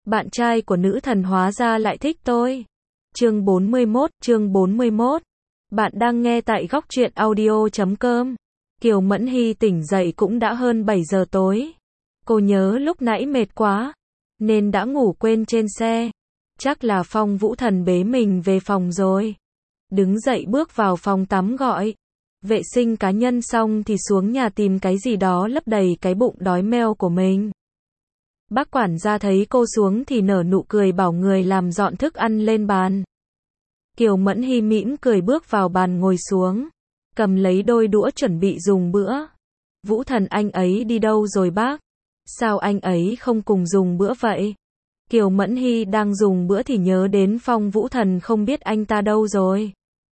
Bạn trai của nữ thần hóa ra lại thích tôi. Chương 41. Bạn đang nghe tại góc truyện audio.com. Kiều Mẫn Hy tỉnh dậy cũng đã hơn 7 giờ tối. Cô nhớ lúc nãy mệt quá, nên đã ngủ quên trên xe. Chắc là Phong Vũ Thần bế mình về phòng rồi. Đứng dậy bước vào phòng tắm gọi vệ sinh cá nhân xong thì xuống nhà tìm cái gì đó lấp đầy cái bụng đói meo của mình. Bác quản gia thấy cô xuống thì nở nụ cười bảo người làm dọn thức ăn lên bàn. Kiều Mẫn Hy mỉm cười bước vào bàn ngồi xuống, cầm lấy đôi đũa chuẩn bị dùng bữa. Vũ Thần anh ấy đi đâu rồi bác? Sao anh ấy không cùng dùng bữa vậy? Kiều Mẫn Hy đang dùng bữa thì nhớ đến Phong Vũ Thần, không biết anh ta đâu rồi.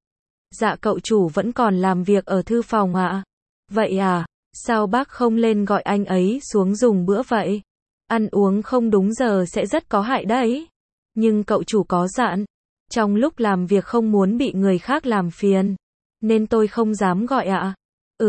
Dạ cậu chủ vẫn còn làm việc ở thư phòng ạ. Vậy à, sao bác không lên gọi anh ấy xuống dùng bữa vậy? Ăn uống không đúng giờ sẽ rất có hại đấy. Nhưng cậu chủ có dặn, trong lúc làm việc không muốn bị người khác làm phiền, nên tôi không dám gọi ạ.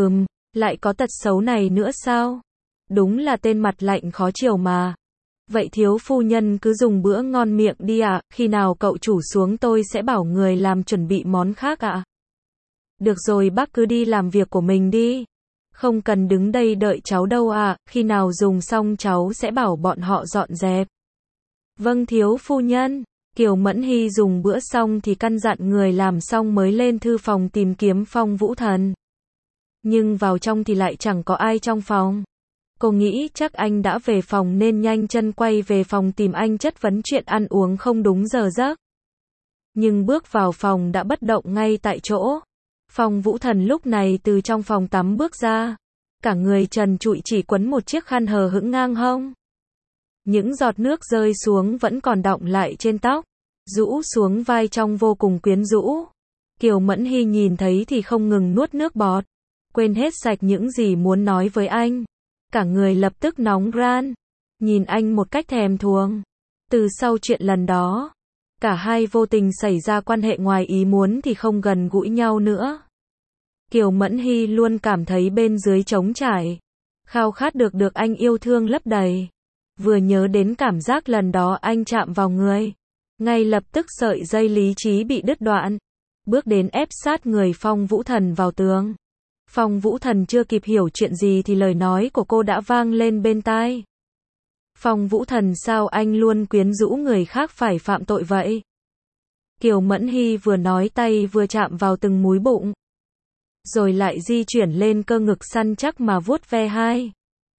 Lại có tật xấu này nữa sao? Đúng là tên mặt lạnh khó chiều mà. Vậy thiếu phu nhân cứ dùng bữa ngon miệng đi ạ, khi nào cậu chủ xuống tôi sẽ bảo người làm chuẩn bị món khác ạ. Được rồi bác cứ đi làm việc của mình đi. Không cần đứng đây đợi cháu đâu ạ, khi nào dùng xong cháu sẽ bảo bọn họ dọn dẹp. Vâng thiếu phu nhân. Kiều Mẫn Hy dùng bữa xong thì căn dặn người làm xong mới lên thư phòng tìm kiếm Phong Vũ Thần. Nhưng vào trong thì lại chẳng có ai trong phòng. Cô nghĩ chắc anh đã về phòng nên nhanh chân quay về phòng tìm anh chất vấn chuyện ăn uống không đúng giờ giấc. Nhưng bước vào phòng đã bất động ngay tại chỗ. Phong Vũ Thần lúc này từ trong phòng tắm bước ra. Cả người trần trụi chỉ quấn một chiếc khăn hờ hững ngang hông. Những giọt nước rơi xuống vẫn còn đọng lại trên tóc, rũ xuống vai trông vô cùng quyến rũ. Kiều Mẫn Hy nhìn thấy thì không ngừng nuốt nước bọt, quên hết sạch những gì muốn nói với anh. Cả người lập tức nóng ran, nhìn anh một cách thèm thuồng. Từ sau chuyện lần đó, cả hai vô tình xảy ra quan hệ ngoài ý muốn thì không gần gũi nhau nữa. Kiều Mẫn Hy luôn cảm thấy bên dưới trống trải, khao khát được anh yêu thương lấp đầy. Vừa nhớ đến cảm giác lần đó anh chạm vào người, ngay lập tức sợi dây lý trí bị đứt đoạn, bước đến ép sát người Phong Vũ Thần vào tường. Phong Vũ Thần chưa kịp hiểu chuyện gì thì lời nói của cô đã vang lên bên tai. Phong Vũ Thần sao anh luôn quyến rũ người khác phải phạm tội vậy? Kiều Mẫn Hy vừa nói tay vừa chạm vào từng múi bụng, rồi lại di chuyển lên cơ ngực săn chắc mà vuốt ve hai.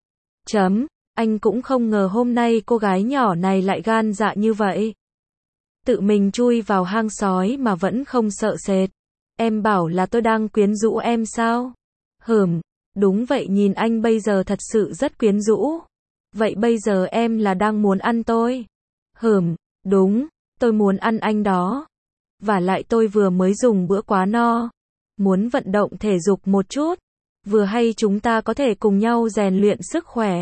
Anh cũng không ngờ hôm nay cô gái nhỏ này lại gan dạ như vậy. Tự mình chui vào hang sói mà vẫn không sợ sệt. Em bảo là tôi đang quyến rũ em sao? Đúng vậy, nhìn anh bây giờ thật sự rất quyến rũ. Vậy bây giờ em là đang muốn ăn tôi? Đúng, tôi muốn ăn anh đó. Và lại tôi vừa mới dùng bữa quá no, muốn vận động thể dục một chút. Vừa hay chúng ta có thể cùng nhau rèn luyện sức khỏe.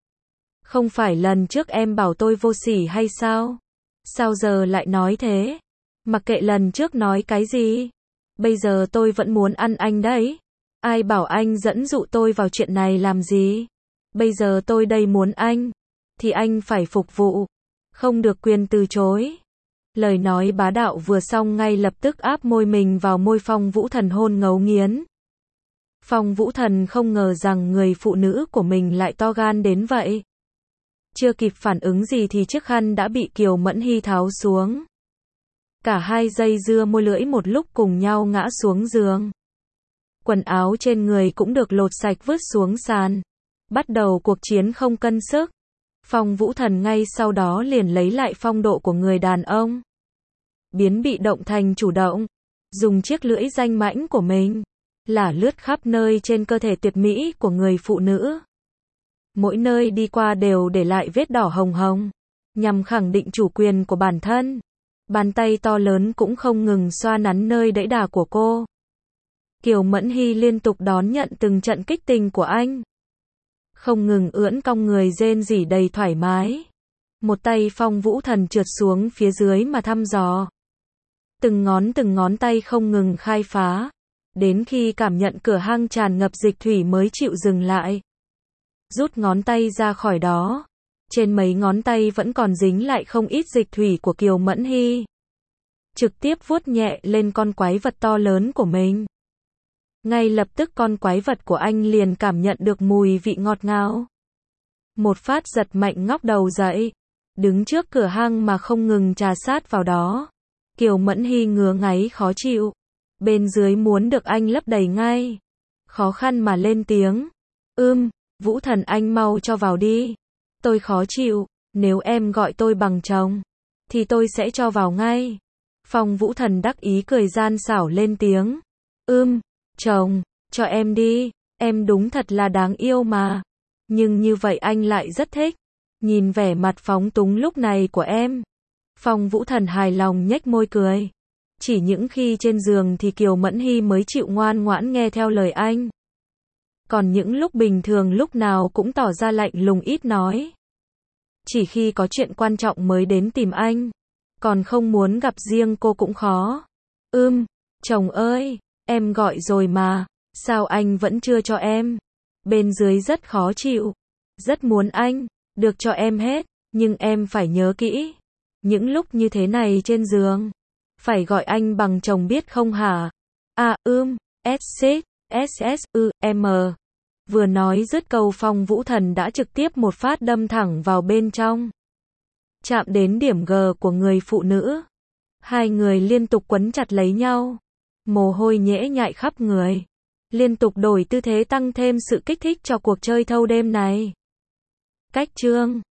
Không phải lần trước em bảo tôi vô sỉ hay sao? Sao giờ lại nói thế? Mặc kệ lần trước nói cái gì, bây giờ tôi vẫn muốn ăn anh đấy. Ai bảo anh dẫn dụ tôi vào chuyện này làm gì? Bây giờ tôi đây muốn anh, thì anh phải phục vụ, không được quyền từ chối. Lời nói bá đạo vừa xong ngay lập tức áp môi mình vào môi Phong Vũ Thần hôn ngấu nghiến. Phong Vũ Thần không ngờ rằng người phụ nữ của mình lại to gan đến vậy. Chưa kịp phản ứng gì thì chiếc khăn đã bị Kiều Mẫn Hy tháo xuống. Cả hai dây dưa môi lưỡi một lúc cùng nhau ngã xuống giường. Quần áo trên người cũng được lột sạch vứt xuống sàn. Bắt đầu cuộc chiến không cân sức. Phong Vũ Thần ngay sau đó liền lấy lại phong độ của người đàn ông. Biến bị động thành chủ động. Dùng chiếc lưỡi danh mãnh của mình lả lướt khắp nơi trên cơ thể tuyệt mỹ của người phụ nữ. Mỗi nơi đi qua đều để lại vết đỏ hồng hồng, nhằm khẳng định chủ quyền của bản thân. Bàn tay to lớn cũng không ngừng xoa nắn nơi đẫy đà của cô. Kiều Mẫn Hy liên tục đón nhận từng trận kích tình của anh, không ngừng ưỡn cong người rên rỉ đầy thoải mái. Một tay Phong Vũ Thần trượt xuống phía dưới mà thăm dò. Từng ngón tay không ngừng khai phá, đến khi cảm nhận cửa hang tràn ngập dịch thủy mới chịu dừng lại. Rút ngón tay ra khỏi đó, Trên mấy ngón tay vẫn còn dính lại không ít dịch thủy của Kiều Mẫn Hy. Trực tiếp vuốt nhẹ lên con quái vật to lớn của mình. Ngay lập tức con quái vật của anh liền cảm nhận được mùi vị ngọt ngào. Một phát giật mạnh ngóc đầu dậy, đứng trước cửa hang mà không ngừng trà sát vào đó. Kiều Mẫn Hy ngứa ngáy khó chịu, bên dưới muốn được anh lấp đầy ngay. Khó khăn mà lên tiếng. Vũ Thần anh mau cho vào đi. Tôi khó chịu, nếu em gọi tôi bằng chồng, thì tôi sẽ cho vào ngay. Phong Vũ Thần đắc ý cười gian xảo lên tiếng. Chồng, cho em đi, em đúng thật là đáng yêu mà. Nhưng như vậy anh lại rất thích. Nhìn vẻ mặt phóng túng lúc này của em. Phong Vũ Thần hài lòng nhếch môi cười. Chỉ những khi trên giường thì Kiều Mẫn Hy mới chịu ngoan ngoãn nghe theo lời anh. Còn những lúc bình thường lúc nào cũng tỏ ra lạnh lùng ít nói. Chỉ khi có chuyện quan trọng mới đến tìm anh. Còn không muốn gặp riêng cô cũng khó. Chồng ơi, em gọi rồi mà, sao anh vẫn chưa cho em? Bên dưới rất khó chịu, rất muốn anh được cho em hết, nhưng em phải nhớ kỹ. Những lúc như thế này trên giường, phải gọi anh bằng chồng biết không hả? S-S-U-M. Vừa nói dứt câu Phong Vũ Thần đã trực tiếp một phát đâm thẳng vào bên trong. Chạm đến điểm G của người phụ nữ. Hai người liên tục quấn chặt lấy nhau. Mồ hôi nhễ nhại khắp người. Liên tục đổi tư thế tăng thêm sự kích thích cho cuộc chơi thâu đêm này. Cách chương